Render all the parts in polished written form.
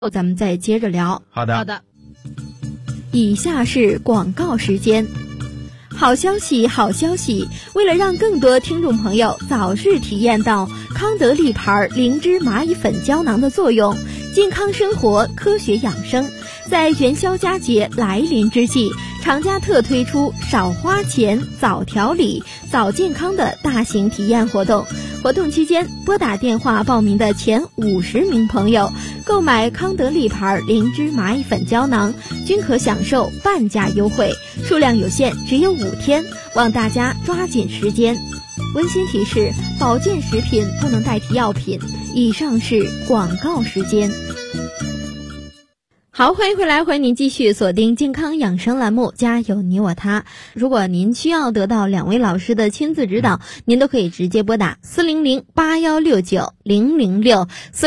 咱们再接着聊。 好的。 以下是广告时间。好消息，好消息！为了让更多听众朋友早日体验到康德利牌灵芝蚂蚁粉胶囊的作用，健康生活，科学养生，在元宵佳节来临之际，厂家特推出少花钱早调理早健康的大型体验活动。活动期间，拨打电话报名的前50名朋友购买康德利牌灵芝蚂蚁粉胶囊，均可享受半价优惠，数量有限，只有5天，望大家抓紧时间。温馨提示：保健食品不能代替药品。以上是广告时间。好，欢迎回来，欢迎您继续锁定健康养生栏目，家有你我他。如果您需要得到2位老师的亲自指导，您都可以直接拨打400-8169-006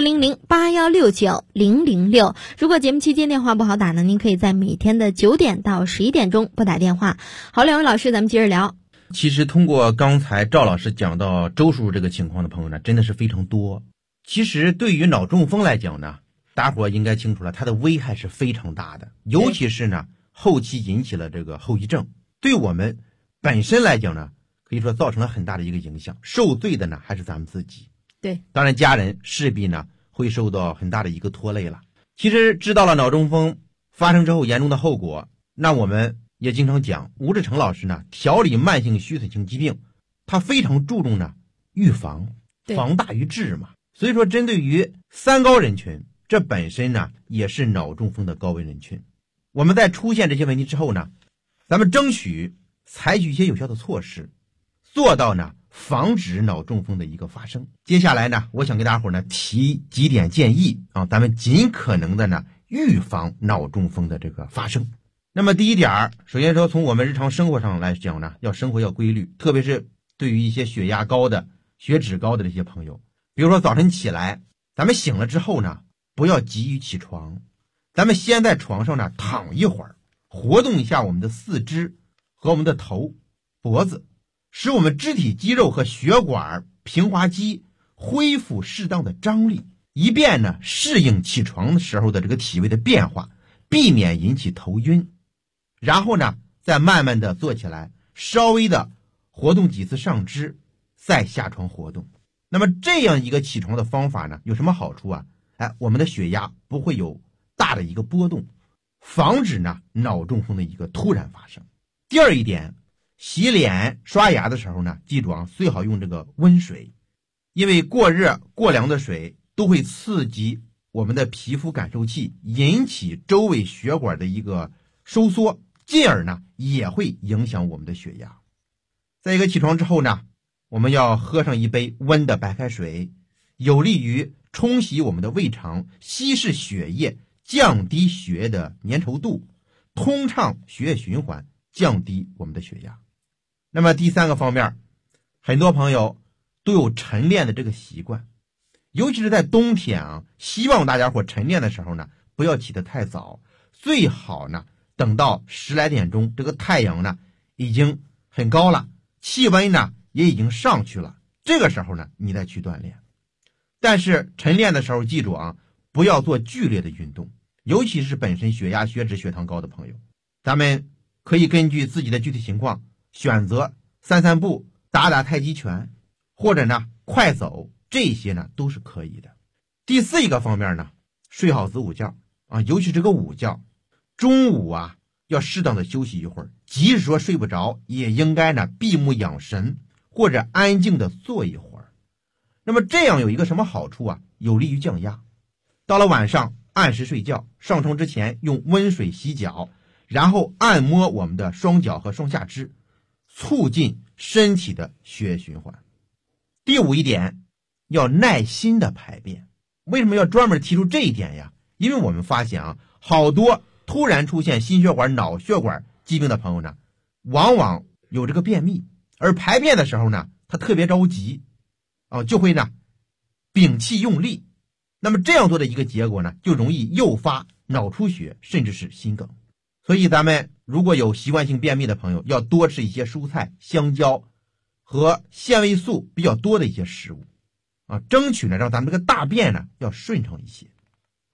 400-8169-006。如果节目期间电话不好打呢，您可以在每天的9点到11点钟拨打电话。好，2位老师，咱们接着聊。 其实通过刚才赵老师讲到周叔叔这个情况的朋友呢，真的是非常多。其实对于脑中风来讲呢，大伙应该清楚了，它的危害是非常大的，尤其是呢后期引起了这个后遗症，对我们本身来讲呢，可以说造成了很大的一个影响，受罪的呢还是咱们自己。 对， 当然家人势必呢会受到很大的一个拖累了。其实知道了脑中风发生之后严重的后果，那我们也经常讲，吴志成老师呢调理慢性虚损性疾病，他非常注重呢预防，防大于治嘛。所以说针对于3高人群，这本身呢也是脑中风的高危人群。我们在出现这些问题之后呢，咱们争取采取一些有效的措施，做到呢防止脑中风的一个发生。接下来呢，我想给大伙呢提几点建议啊，咱们尽可能的呢预防脑中风的这个发生。那么第一点，首先说从我们日常生活上来讲呢，生活要规律，特别是对于一些血压高的、血脂高的这些朋友，比如说早晨起来，咱们醒了之后呢，不要急于起床，咱们先在床上呢躺一会儿，活动一下我们的四肢和我们的头、脖子，使我们肢体肌肉和血管、平滑肌恢复适当的张力，以便呢适应起床的时候的这个体位的变化，避免引起头晕。然后呢再慢慢的坐起来，稍微的活动几次上肢，再下床活动。那么这样一个起床的方法呢有什么好处啊？我们的血压不会有大的一个波动，防止呢脑中风的一个突然发生。第二一点，洗脸刷牙的时候呢，记住啊，最好用这个温水，因为过热过凉的水都会刺激我们的皮肤感受器，引起周围血管的一个收缩，进而呢也会影响我们的血压。再一个，起床之后呢，我们要喝上一杯温的白开水，有利于冲洗我们的胃肠，稀释血液，降低血液的粘稠度，通畅血液循环，降低我们的血压。那么第3个方面，很多朋友都有晨练的这个习惯，尤其是在冬天啊，希望大家伙晨练的时候呢，不要起得太早，最好呢等到10来点钟，这个太阳呢已经很高了，气温呢也已经上去了，这个时候呢你再去锻炼。但是晨练的时候记住啊，不要做剧烈的运动，尤其是本身血压、血脂、血糖高的朋友，咱们可以根据自己的具体情况选择散步、打打太极拳，或者呢快走，这些呢都是可以的。第4一个方面呢，睡好子午觉啊，尤其这个午觉，中午啊要适当的休息一会儿，即使说睡不着，也应该呢闭目养神，或者安静的坐一会儿。那么这样有一个什么好处啊？有利于降压。到了晚上按时睡觉，上床之前用温水洗脚，然后按摩我们的双脚和双下肢，促进身体的血液循环。第5一点，要耐心的排便。为什么要专门提出这一点呀？因为我们发现啊，好多突然出现心血管、脑血管疾病的朋友呢，往往有这个便秘，而排便的时候呢，他特别着急就会呢屏气用力，那么这样做的一个结果呢，就容易诱发脑出血，甚至是心梗。所以咱们如果有习惯性便秘的朋友，要多吃一些蔬菜、香蕉和纤维素比较多的一些食物争取呢让咱们这个大便呢要顺畅一些。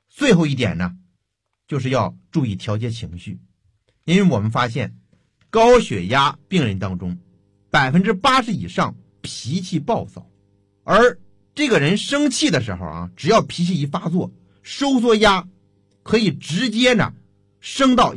最后一点呢，就是要注意调节情绪。因为我们发现高血压病人当中80%以上脾气暴躁，而这个人生气的时候啊，只要脾气一发作，收缩压可以直接呢升到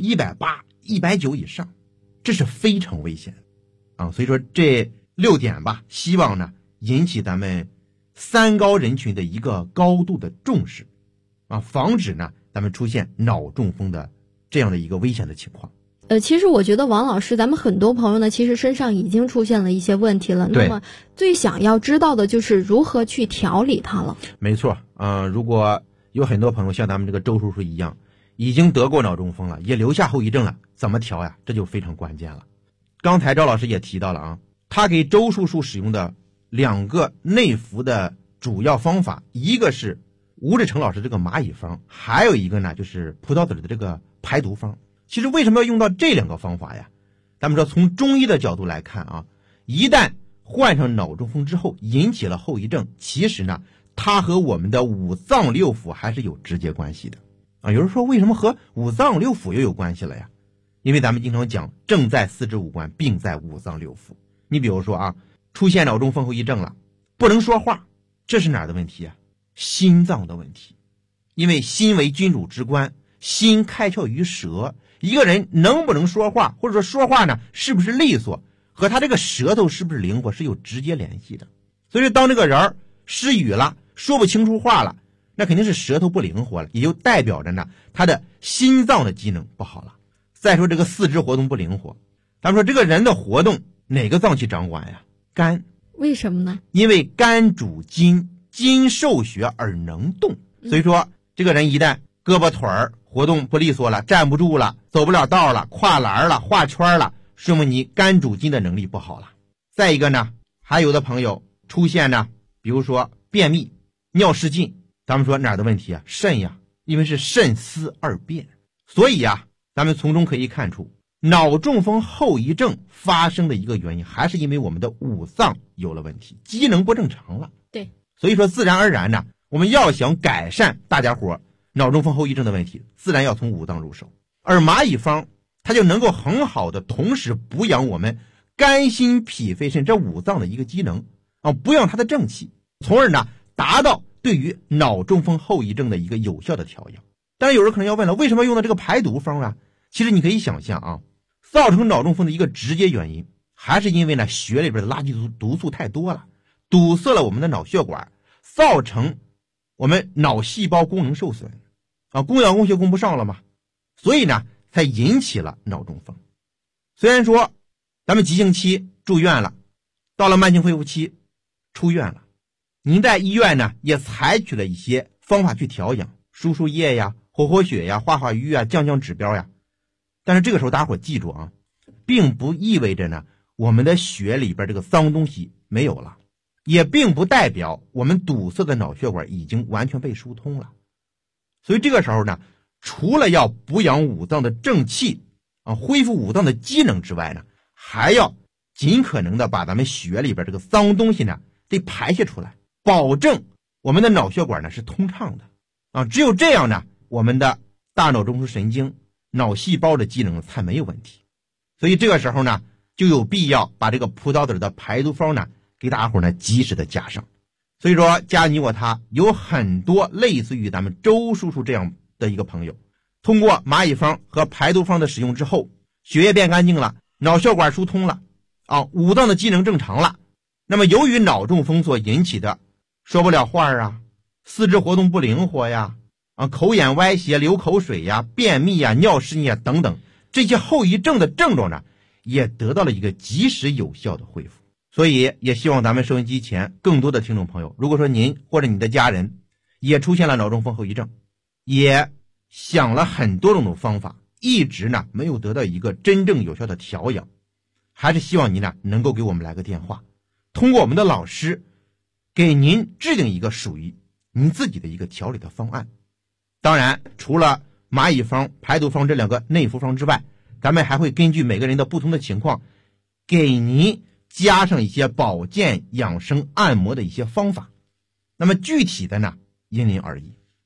180、190以上，这是非常危险啊。所以说这6点吧，希望呢引起咱们三高人群的一个高度的重视啊，防止呢咱们出现脑中风的这样的一个危险的情况。 其实我觉得王老师，咱们很多朋友呢，其实身上已经出现了一些问题了。那么最想要知道的就是如何去调理它了。没错， 如果有很多朋友像咱们这个周叔叔一样，已经得过脑中风了，也留下后遗症了，怎么调呀？这就非常关键了。刚才赵老师也提到了啊，他给周叔叔使用的2个内服的主要方法，一个是吴志成老师这个蚂蚁方，还有一个呢就是葡萄籽的这个排毒方。其实为什么要用到这2个方法呀？咱们说从中医的角度来看啊，一旦患上脑中风之后引起了后遗症，其实呢它和我们的5脏6腑还是有直接关系的啊。有人说为什么和5脏6腑又有关系了呀？因为咱们经常讲正在4肢5官，病在5脏6腑。你比如说啊，出现脑中风后遗症了，不能说话，这是哪儿的问题啊？心脏的问题。因为心为君主之官，心开窍于舌，一个人能不能说话，或者说说话呢是不是利索，和他这个舌头是不是灵活是有直接联系的。所以当这个人失语了，说不清楚话了，那肯定是舌头不灵活了，也就代表着呢他的心脏的机能不好了。再说这个四肢活动不灵活，咱们说这个人的活动哪个脏器掌管呀？肝。 为什么呢？ 因为肝主筋，筋受血而能动。所以说这个人一旦胳膊腿儿活动不利索了，站不住了，走不了道了，跨栏了，画圈了，说明你肝主筋的能力不好了。再一个呢，还有的朋友出现呢，比如说便秘、尿失禁，咱们说哪儿的问题啊？肾呀，因为是肾司二便。所以啊，咱们从中可以看出，脑中风后遗症发生的一个原因，还是因为我们的5脏有了问题，机能不正常了。 对， 所以说自然而然呢，我们要想改善大家伙脑中风后遗症的问题，自然要从5脏入手。而蚂蚁方它就能够很好的同时补养我们肝心脾肺肾这5脏的一个机能啊，补养它的正气，从而呢达到对于脑中风后遗症的一个有效的调养。当然有人可能要问了，为什么用到这个排毒方啊？其实你可以想象啊，造成脑中风的一个直接原因，还是因为呢血里边的垃圾毒素太多了，堵塞了我们的脑血管，造成我们脑细胞功能受损啊，供氧供血供不上了嘛，所以呢才引起了脑中风。虽然说咱们急性期住院了，到了慢性恢复期出院了，您在医院呢也采取了一些方法去调养，输输液呀，活血呀，化瘀啊，降指标呀。但是这个时候大家伙记住啊，并不意味着呢我们的血里边这个脏东西没有了，也并不代表我们堵塞的脑血管已经完全被疏通了。所以这个时候呢，除了要补养5脏的正气啊，恢复5脏的机能之外呢，还要尽可能的把咱们血里边这个脏东西呢得排泄出来，保证我们的脑血管呢是通畅的啊。只有这样呢，我们的大脑中枢神经、脑细胞的机能才没有问题。所以这个时候呢，就有必要把这个葡萄籽的排毒方呢给大家伙呢及时的加上。所以说家你我他有很多类似于咱们周叔叔这样的一个朋友，通过蚂蚁方和排毒方的使用之后，血液变干净了，脑血管疏通了啊，5脏的机能正常了。那么由于脑中风所引起的说不了话啊，四肢活动不灵活呀，啊口眼歪斜、流口水呀、便秘呀、尿失禁呀等等，这些后遗症的症状呢也得到了一个及时有效的恢复。所以也希望咱们收音机前更多的听众朋友，如果说您或者你的家人也出现了脑中风后遗症，也想了很多种方法，一直呢没有得到一个真正有效的调养，还是希望您呢能够给我们来个电话，通过我们的老师给您制定一个属于您自己的一个调理的方案。当然除了蚂蚁方、排毒方这2个内服方之外，咱们还会根据每个人的不同的情况，给您加上一些保健养生按摩的一些方法。那么具体的呢因人而异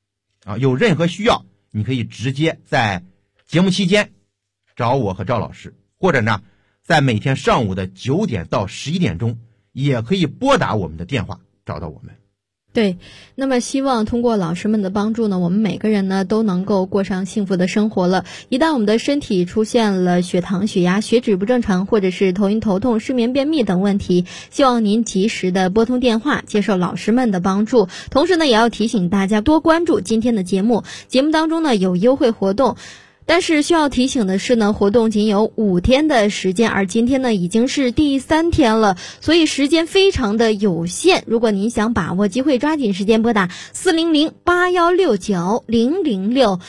有任何需要，你可以直接在节目期间找我和赵老师，或者呢，在每天上午的9点到11点钟，也可以拨打我们的电话找到我们。 对，那么希望通过老师们的帮助呢，我们每个人呢都能够过上幸福的生活了。一旦我们的身体出现了血糖、血压、血脂不正常，或者是头晕头痛、失眠、便秘等问题，希望您及时的拨通电话，接受老师们的帮助。同时呢，也要提醒大家多关注今天的节目，节目当中呢有优惠活动。但是需要提醒的是呢，活动仅有5天的时间，而今天呢已经是第3天了，所以时间非常的有限。如果您想把握机会，抓紧时间拨打400-8169-006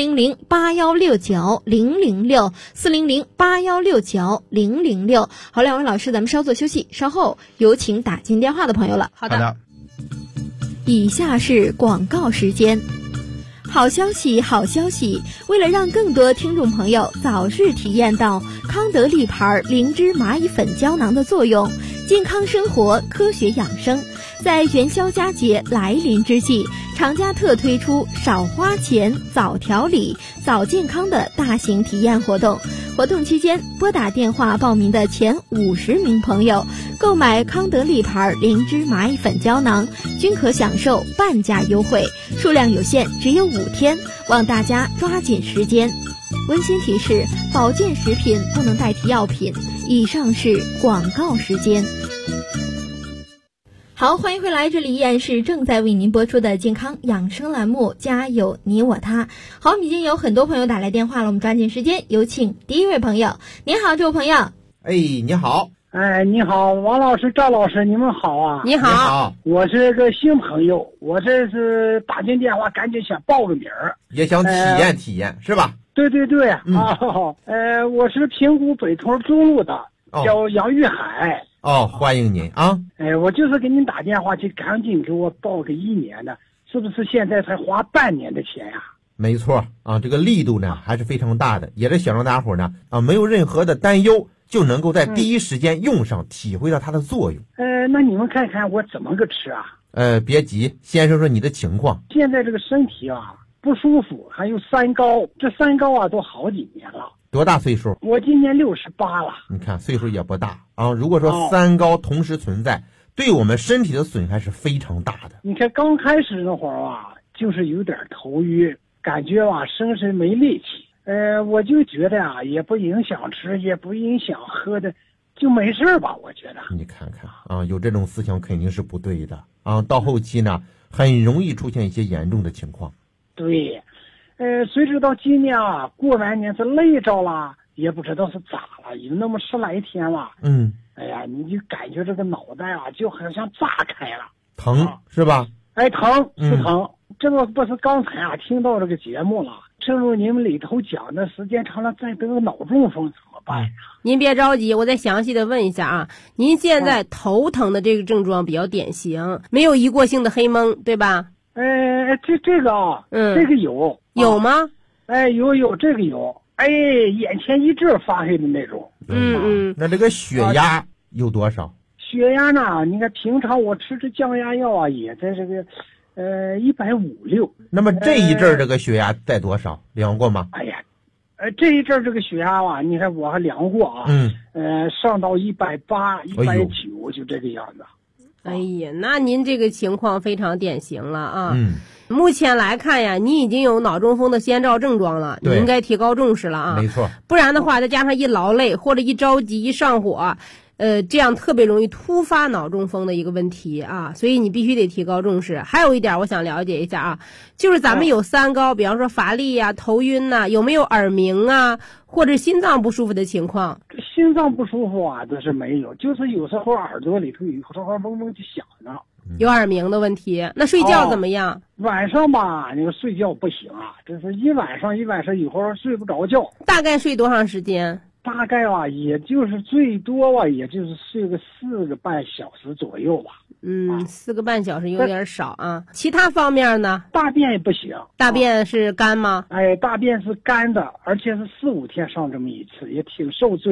400-8169-006 400-8169-006。好，两位老师，咱们稍作休息，稍后有请打进电话的朋友了。 好的。 以下是广告时间。好消息，好消息！为了让更多听众朋友早日体验到康德利牌灵芝蚂蚁粉胶囊的作用，健康生活，科学养生，在元宵佳节来临之际，厂家特推出少花钱早调理、早健康的大型体验活动。活动期间，拨打电话报名的前50名朋友，购买康德利牌灵芝蚂蚁粉胶囊，均可享受半价优惠，数量有限，只有5天，望大家抓紧时间。温馨提示：保健食品不能代替药品。以上是广告时间。好，欢迎回来，这里依然是正在为您播出的健康养生栏目，家有你我他。好，我们已经有很多朋友打来电话了，我们抓紧时间，有请第一位朋友。您好，这位朋友。 哎，你好。 哎，你好，王老师、赵老师，你们好啊！ 你好， 我是个新朋友，我这是打进电话，赶紧想报个名儿， 也想体验体验，是吧？ 对对对，我是平谷北屯中路的，叫杨玉海。 欢迎您啊！ 我就是给您打电话去，赶紧给我报个1年的，是不是现在才花半年的钱呀？ 没错啊，这个力度呢还是非常大的，也是想让大伙呢没有任何的担忧，就能够在第一时间用上，体会到它的作用。 那你们看看我怎么个吃啊？ 别急，先说说你的情况。 现在这个身体啊不舒服，还有三高，这三高啊都好几年了。 多大岁数？ 我今年68了。 你看岁数也不大啊。如果说三高同时存在，对我们身体的损害是非常大的。 你看刚开始那会儿啊，就是有点头晕，感觉啊身上没力气。我就觉得啊，也不影响吃，也不影响喝的，就没事吧？我觉得。 你看看啊，有这种思想肯定是不对的啊。到后期呢，很容易出现一些严重的情况。 对。谁知道今年啊，过完年是累着了，也不知道是咋了，有那么10来天了。哎呀，你就感觉这个脑袋啊，就好像炸开了， 疼是吧？ 疼是疼。这个不是刚才啊听到这个节目了，正如你们里头讲的，时间长了再得个脑中风怎么办呀？ 您别着急，我再详细的问一下啊。您现在头疼的这个症状比较典型，没有一过性的黑蒙，对吧？ 这个啊，这个有吗？ 有这个有，眼前一阵发黑的那种。 那这个血压有多少？ 血压呢？你看平常我吃这降压药啊，也在这个156。 那么这一阵这个血压在多少？量过吗？ 这一阵这个血压啊，你看我还量过啊，上到180、190，就这个样子。 哎呀，那您这个情况非常典型了啊。目前来看呀，你已经有脑中风的先兆症状了，你应该提高重视了啊。 没错， 不然的话，再加上一劳累或者一着急一上火，这样特别容易突发脑中风的一个问题啊，所以你必须得提高重视。还有一点我想了解一下啊，就是咱们有三高，比方说乏力呀、头晕呐，有没有耳鸣啊，或者心脏不舒服的情况？ 心脏不舒服啊，倒是没有，就是有时候耳朵里头有时候嗡嗡就响呢。 有耳鸣的问题，那睡觉怎么样？ 晚上吧，那个睡觉不行啊，这是一晚上以后睡不着觉。 大概睡多长时间？ 大概啊，也就是最多啊，也就是睡个4个半小时左右吧。 4个半小时有点少啊。其他方面呢？ 大便也不行。 大便是干吗？ 大便是干的，而且是4、5天上这么一次，也挺受罪的。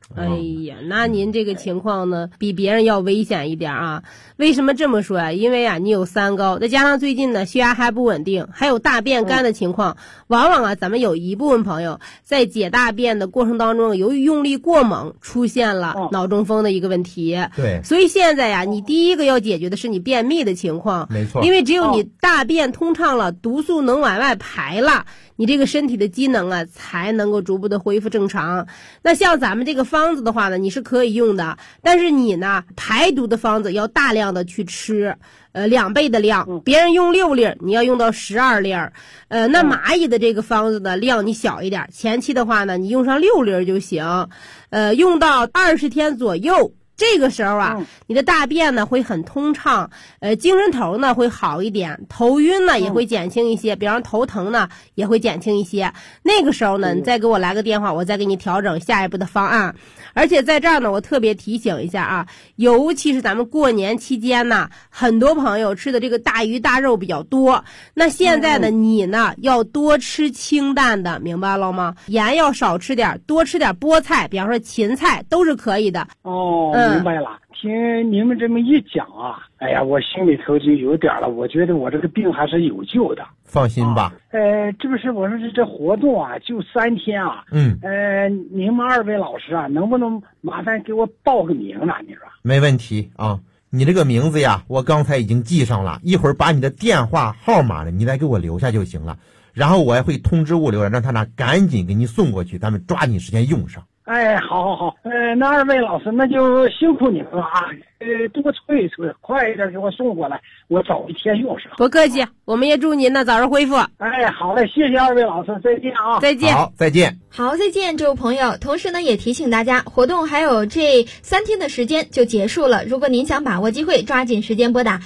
哎呀，那您这个情况呢，比别人要危险一点啊。为什么这么说啊？因为啊，你有三高，再加上最近呢血压还不稳定，还有大便干的情况，往往啊，咱们有一部分朋友在解大便的过程当中，由于用力过猛，出现了脑中风的一个问题。 对， 所以现在呀，你第一个要解决的是你便秘的情况， 没错， 因为只有你大便通畅了，毒素能往外排了，你这个身体的机能啊，才能够逐步的恢复正常。那像咱们这个方子的话呢，你是可以用的，但是你呢，排毒的方子要大量的去吃，2倍的量，别人用6粒，你要用到12粒。那蚂蚁的这个方子的量你小一点，前期的话呢，你用上6粒就行，用到20天左右。这个时候啊，你的大便呢会很通畅，精神头呢会好一点，头晕呢也会减轻一些，比方头疼呢也会减轻一些。那个时候呢，你再给我来个电话，我再给你调整下一步的方案。而且在这儿呢，我特别提醒一下啊，尤其是咱们过年期间呢，很多朋友吃的这个大鱼大肉比较多。那现在呢，你呢要多吃清淡的，明白了吗？盐要少吃点，多吃点菠菜，比方说芹菜都是可以的。 明白了。听你们这么一讲啊，哎呀，我心里头就有点了。我觉得我这个病还是有救的， 放心吧。 这不是我说这活动啊，就3天啊。你们2位老师啊，能不能麻烦给我报个名呢？你说？没问题啊，你这个名字呀，我刚才已经记上了，一会儿把你的电话号码呢，你再给我留下就行了。然后我也会通知物流让他呢赶紧给你送过去，咱们抓紧时间用上。 哎，好，那2位老师那就辛苦你们了啊，多催一催，快一点给我送过来，我找一天用上。 不客气，我们也祝您呢早日恢复。 哎，好嘞，谢谢2位老师，再见啊！ 再见。 好，再见。 好，再见，这位朋友。同时呢，也提醒大家，活动还有这3天的时间就结束了。如果您想把握机会，抓紧时间拨打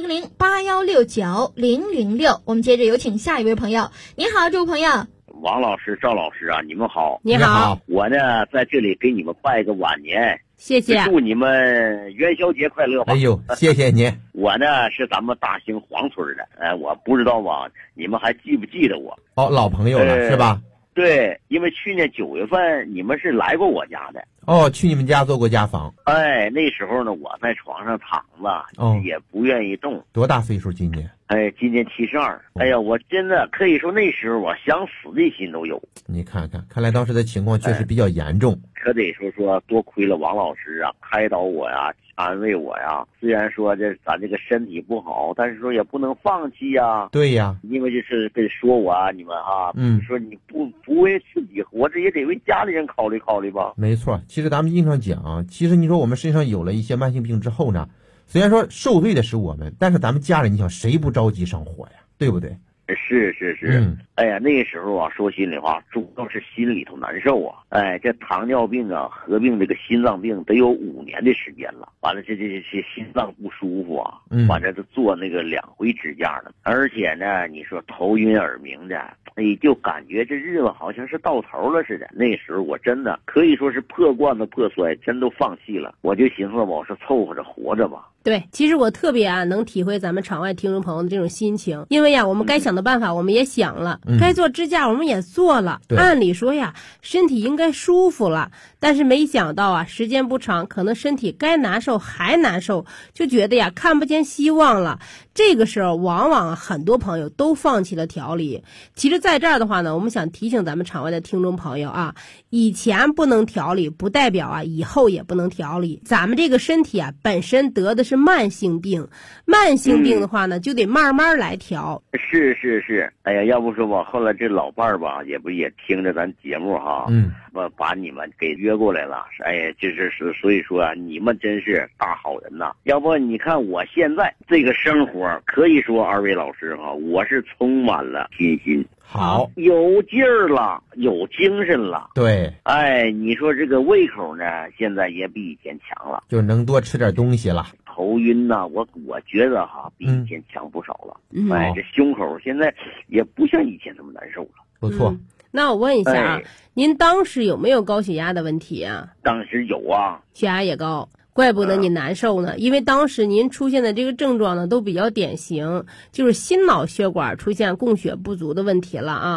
400-8169-006。我们接着有请下一位朋友。你好，这位朋友。 王老师、赵老师啊，你们好！ 你好， 我呢在这里给你们拜个晚年， 谢谢， 祝你们元宵节快乐吧！ 哎呦，谢谢您。 我呢是咱们大兴黄村的，我不知道吧，你们还记不记得我？ 哦，老朋友了，是吧？ 对，因为去年9月份你们是来过我家的。 哦，去你们家做过家访。 哎，那时候呢，我在床上躺着，也不愿意动。 多大岁数今年？ 今年72。哎呀，我真的可以说那时候我想死的心都有。 你看看，看来当时的情况确实比较严重。 可得说多亏了王老师啊，开导我呀，安慰我呀。虽然说咱这个身体不好，但是说也不能放弃呀。 对呀， 因为就是跟说我啊，你们啊，说你不为自己活着，也得为家里人考虑考虑吧。 没错，其实咱们经常讲，其实你说我们身上有了一些慢性病之后呢，虽然说受罪的是我们，但是咱们家人，你想谁不着急上火呀？对不对？ 是。哎呀，那时候啊，说心里话，主要是心里头难受啊。这糖尿病啊，合并这个心脏病得有5年的时间了。完了，这心脏不舒服啊，完了就做那个2回支架了。而且呢，你说头晕耳鸣的，就感觉这日子好像是到头了似的。那时候我真的可以说是破罐子破摔，真都放弃了。我就寻思吧，我说凑合着活着吧。 对，其实我特别能体会咱们场外听众朋友的这种心情，因为呀，我们该想的办法我们也想了，该做支架我们也做了，按理说呀，身体应该舒服了，但是没想到啊，时间不长，可能身体该难受还难受，就觉得呀，看不见希望了。这个时候，往往很多朋友都放弃了调理。其实，在这儿的话呢，我们想提醒咱们场外的听众朋友啊，以前不能调理，不代表啊以后也不能调理。咱们这个身体啊，本身得的是慢性病，慢性病的话呢，就得慢慢来调。 是。哎呀，要不说吧，后来这老伴儿吧，也听着咱节目哈，把你们给约过来了。哎呀，所以说啊，你们真是大好人呐。要不你看我现在这个生活，可以说2位老师哈，我是充满了信心。 好， 有劲儿了，有精神了。 对， 你说这个胃口呢，现在也比以前强了， 就能多吃点东西了。 头晕呢，我觉得哈比以前强不少了。这胸口现在也不像以前这么难受了。 不错。 那我问一下啊，您当时有没有高血压的问题啊？ 当时有啊， 血压也高。怪不得你难受呢，因为当时您出现的这个症状呢都比较典型，就是心脑血管出现供血不足的问题了啊。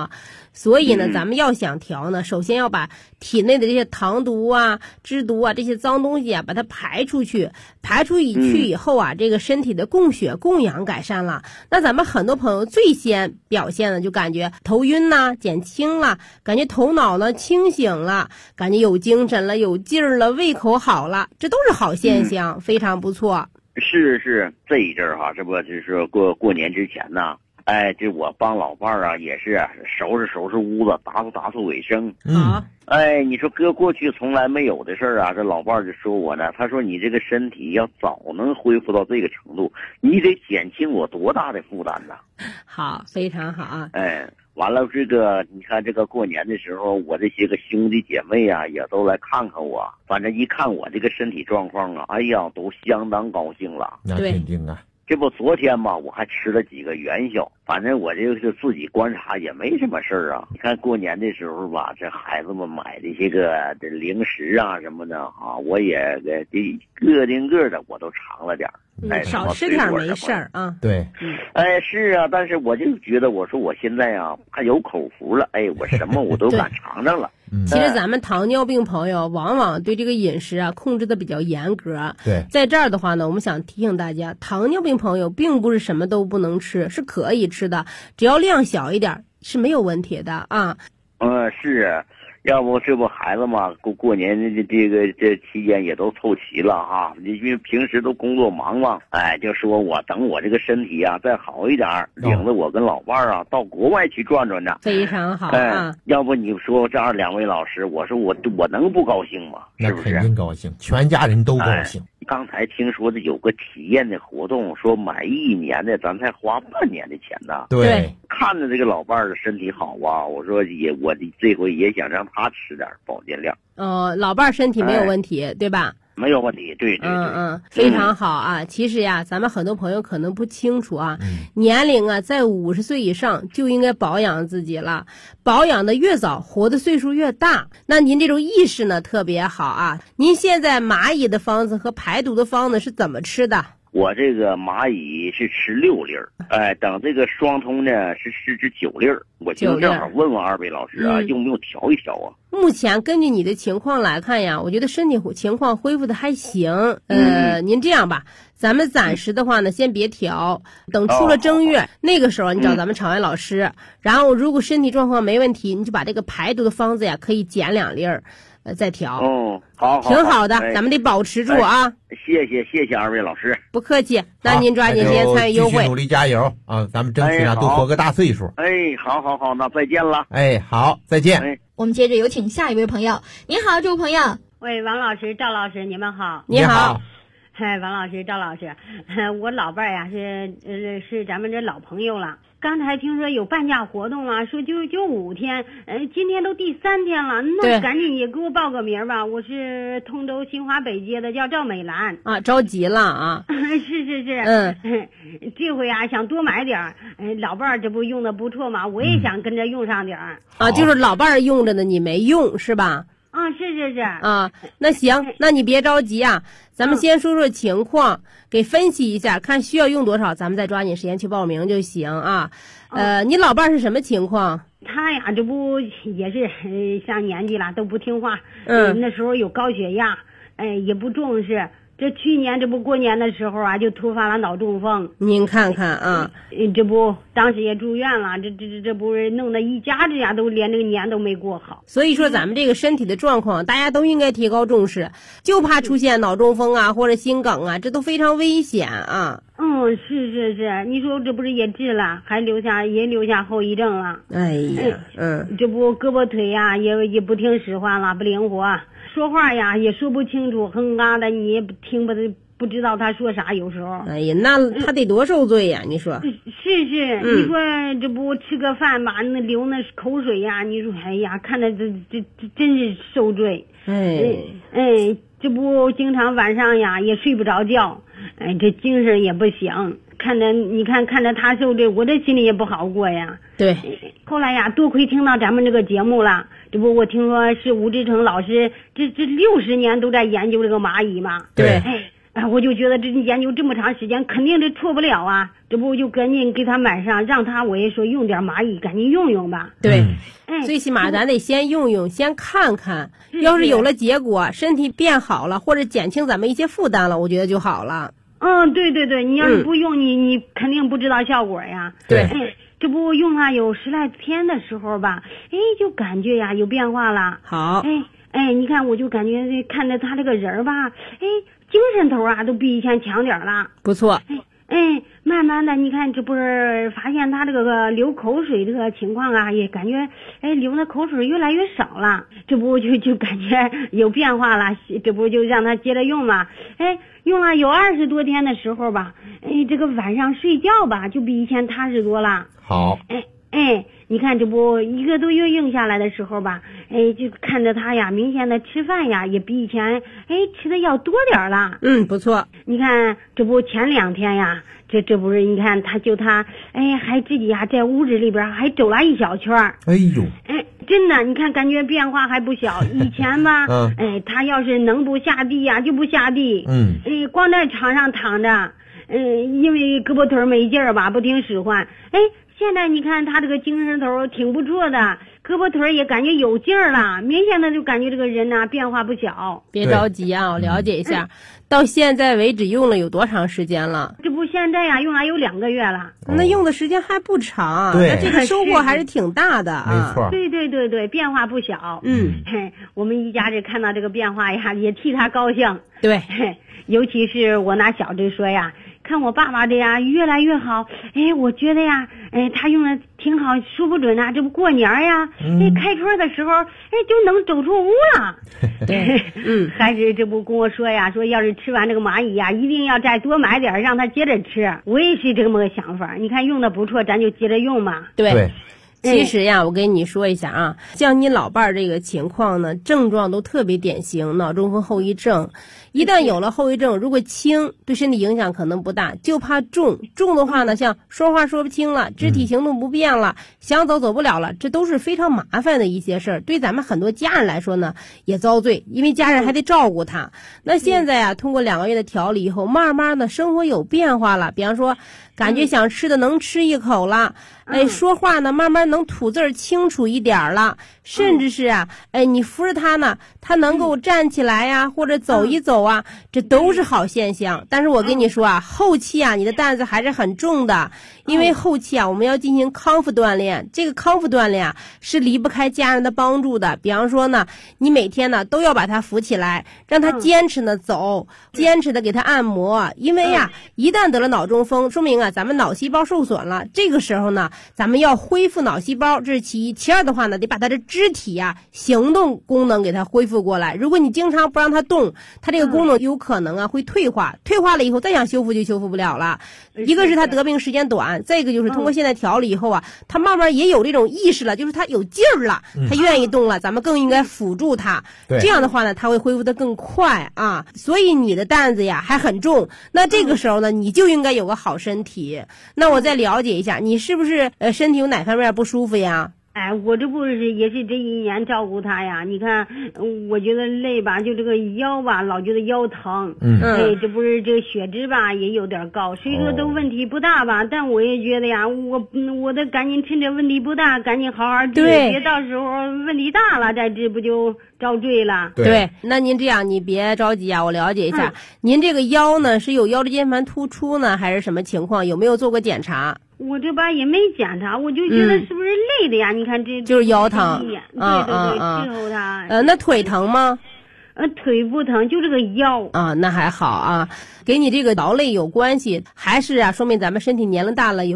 所以呢，咱们要想调呢，首先要把体内的这些糖毒啊、脂毒啊这些脏东西啊，把它排出去。排出去以后啊，这个身体的供血供氧改善了。那咱们很多朋友最先表现的就感觉头晕呐、减轻了，感觉头脑呢清醒了，感觉有精神了、有劲儿了、胃口好了，这都是好现象，非常不错。 是这一阵儿哈，这不就是过年之前呢？哎，这我帮老伴儿啊，也是收拾屋子，打扫卫生。哎，你说搁过去从来没有的事儿啊，这老伴儿就说我呢，他说你这个身体要早能恢复到这个程度，你得减轻我多大的负担呢？ 好，非常好啊。 哎，完了这个你看这个过年的时候，我这些个兄弟姐妹啊也都来看看我，反正一看我这个身体状况啊，哎呀，都相当高兴了。 那肯定啊。 这不昨天吧，我还吃了几个元宵，反正我这个自己观察也没什么事儿啊。你看过年的时候吧，这孩子们买的这个这零食啊什么的啊，我也个定个的我都尝了点儿。哎， 少吃点没事儿啊。 对， 哎是啊，但是我就觉得我说我现在啊还有口福了，哎，我什么我都敢尝尝了。 其实咱们糖尿病朋友往往对这个饮食啊控制的比较严格。 对， 在这儿的话呢，我们想提醒大家，糖尿病朋友并不是什么都不能吃，是可以吃的，只要量小一点是没有问题的啊。 是。要不这不孩子嘛，过年这期间也都凑齐了哈，因为平时都工作忙嘛，哎，就说我等我这个身体啊再好一点，领着我跟老伴儿啊到国外去转转呢。 非常好啊！ 要不你说这2位老师，我说我能不高兴吗？是不是？ 那肯定高兴，全家人都高兴。 刚才听说的有个体验的活动，说买1年的，咱才花半年的钱呢。 对， 看着这个老伴儿的身体好啊，我说我这回也想让他吃点保健料。 老伴儿身体没有问题，对吧？ 没有问题，对。 非常好啊！其实呀，咱们很多朋友可能不清楚啊，年龄啊在50岁以上就应该保养自己了，保养的越早，活的岁数越大。那您这种意识呢特别好啊！您现在蚂蚁的方子和排毒的方子是怎么吃的？ 我这个蚂蚁是吃6粒儿，哎，等这个双通呢是吃9粒儿。我就正好问问2位老师啊，用不用调一调啊？ 目前根据你的情况来看呀，我觉得身体情况恢复的还行。您这样吧，咱们暂时的话呢，先别调，等出了正月，那个时候你找咱们场外老师，然后如果身体状况没问题，你就把这个排毒的方子呀，可以减2粒儿。再调。 好， 挺好的，咱们得保持住啊！ 谢谢2位老师， 不客气。那您抓紧时间参与优惠， 继续努力加油啊！咱们争取多活个大岁数。 好，那再见了。 好，再见。 我们接着有请下一位朋友。您好，这位朋友。 喂，王老师、赵老师，你们好。 你好。 王老师、赵老师，我老伴儿呀是咱们这老朋友了。刚才听说有半价活动了，说就5天，今天都第3天了，那赶紧也给我报个名吧。我是通州新华北街的，叫赵美兰啊，着急了啊。 是，这回啊想多买点儿，老伴儿这不用的不错嘛，我也想跟着用上点儿。 就是老伴儿用着呢，你没用是吧？ 是啊，那行，那你别着急啊，咱们先说说情况，给分析一下，看需要用多少，咱们再抓紧时间去报名就行啊。你老伴儿是什么情况？ 他呀，这不也是上年纪了，都不听话。那时候有高血压，也不重视。这去年这不过年的时候啊，就突发了脑中风。 您看看啊， 这不当时也住院了，这不是弄得一家子呀都连这个年都没过好。 所以说咱们这个身体的状况，大家都应该提高重视，就怕出现脑中风啊或者心梗啊，这都非常危险啊。 是，你说这不是也治了，还留下后遗症了。 哎呀， 这不胳膊腿呀也不听使唤了，不灵活。说话呀也说不清楚，哼嘎的，你也听不知道他说啥，有时候。 哎呀，那他得多受罪呀！你说是，你说这不吃个饭吧，那流那口水呀，你说哎呀，看着这真是受罪。这不经常晚上呀也睡不着觉，这精神也不行。看着他受罪，我这心里也不好过呀。 对。 后来呀，多亏听到咱们这个节目了。这不，我听说是吴志成老师，这60年都在研究这个蚂蚁嘛。 对。 哎，我就觉得这研究这么长时间，肯定这错不了啊！这不就赶紧给他买上，让他我也说用点蚂蚁，赶紧用用吧。 对，最起码咱得先用用，先看看。要是有了结果，身体变好了，或者减轻咱们一些负担了，我觉得就好了。 对对对，你要是不用，你肯定不知道效果呀。 对。 这不用了有10来天的时候吧，就感觉呀有变化了。 好。 你看我就感觉看着他这个人吧，精神头啊都比以前强点了。 不错。 慢慢的，你看这不是发现他这个流口水这个情况啊，也感觉流的口水越来越少了。这不就感觉有变化了，这不就让他接着用嘛。用了有20多天的时候吧，这个晚上睡觉吧就比以前踏实多了。 好。 你看这不1个多月用下来的时候吧，就看着他呀，明显的吃饭呀也比以前吃的要多点了。 不错。 你看这不前2天呀，这不是你看他还自己呀在屋子里边还走了一小圈。 哎呦。 真的，你看感觉变化还不小。以前吧，他要是能不下地呀就不下地。光在床上躺着，因为胳膊腿没劲儿吧，不听使唤。现在你看他这个精神头挺不错的，胳膊腿也感觉有劲儿了，明显的就感觉这个人呐变化不小。 别着急啊，我了解一下，到现在为止用了有多长时间了？ 这不现在呀用了有2个月了。 那用的时间还不长，那这个收获还是挺大的啊。 没错。 对对对对，变化不小。我们一家人看到这个变化呀，也替他高兴。 对。 尤其是我那小子说呀，看我爸爸的呀越来越好，我觉得呀，他用的挺好，说不准啊，这不过年呀，开春的时候，就能走出屋了。 对。 还是这不跟我说呀，说要是吃完这个蚂蚁呀，一定要再多买点，让他接着吃。我也是这么个想法，你看用的不错，咱就接着用嘛。 对。其实呀，我跟你说一下啊，像你老伴儿这个情况呢，症状都特别典型，脑中风后遗症。一旦有了后遗症，如果轻，对身体影响可能不大，就怕重。重的话呢，像说话说不清了，肢体行动不便了，想走走不了了，这都是非常麻烦的一些事儿。对咱们很多家人来说呢，也遭罪，因为家人还得照顾他。那现在啊，通过2个月的调理以后，慢慢的生活有变化了，比方说感觉想吃的能吃一口了，说话呢慢慢能吐字清楚一点了，甚至是啊，你扶着他呢，他能够站起来呀，或者走一走啊，这都是好现象。但是我跟你说啊，后期啊，你的担子还是很重的，因为后期啊，我们要进行康复锻炼。这个康复锻炼啊，是离不开家人的帮助的。比方说呢，你每天呢都要把他扶起来，让他坚持的走，坚持的给他按摩。因为呀，一旦得了脑中风，说明啊，咱们脑细胞受损了。这个时候呢，咱们要恢复脑细胞，这是其一。其二的话呢，得把他的肢体啊、行动功能给他恢复过来。如果你经常不让他动，他这个功能有可能啊会退化，退化了以后再想修复就修复不了了。一个是他得病时间短，再一个就是通过现在调理以后啊，他慢慢也有这种意识了，就是他有劲儿了，他愿意动了，咱们更应该辅助他。这样的话呢，他会恢复得更快啊。所以你的担子呀还很重，那这个时候呢，你就应该有个好身体。那我再了解一下，你是不是身体有哪方面不舒服呀？ 我这不是也是这1年照顾他呀，你看我觉得累吧，就这个腰吧老觉得腰疼。这不是这个血脂吧也有点高，虽说都问题不大吧，但我也觉得呀，我得赶紧趁着问题不大赶紧好好治，别到时候问题大了再治不就遭罪了。 对，那您这样你别着急啊，我了解一下，您这个腰呢是有腰椎间盘突出呢还是什么情况？有没有做过检查？ 我这吧也没检查，我就觉得是不是累的呀？你看这就是腰疼。 对，伺候他。 那腿疼吗？ 腿不疼，就这个腰啊，那还好啊，给你这个劳累有关系，还是啊，说明咱们身体年龄大了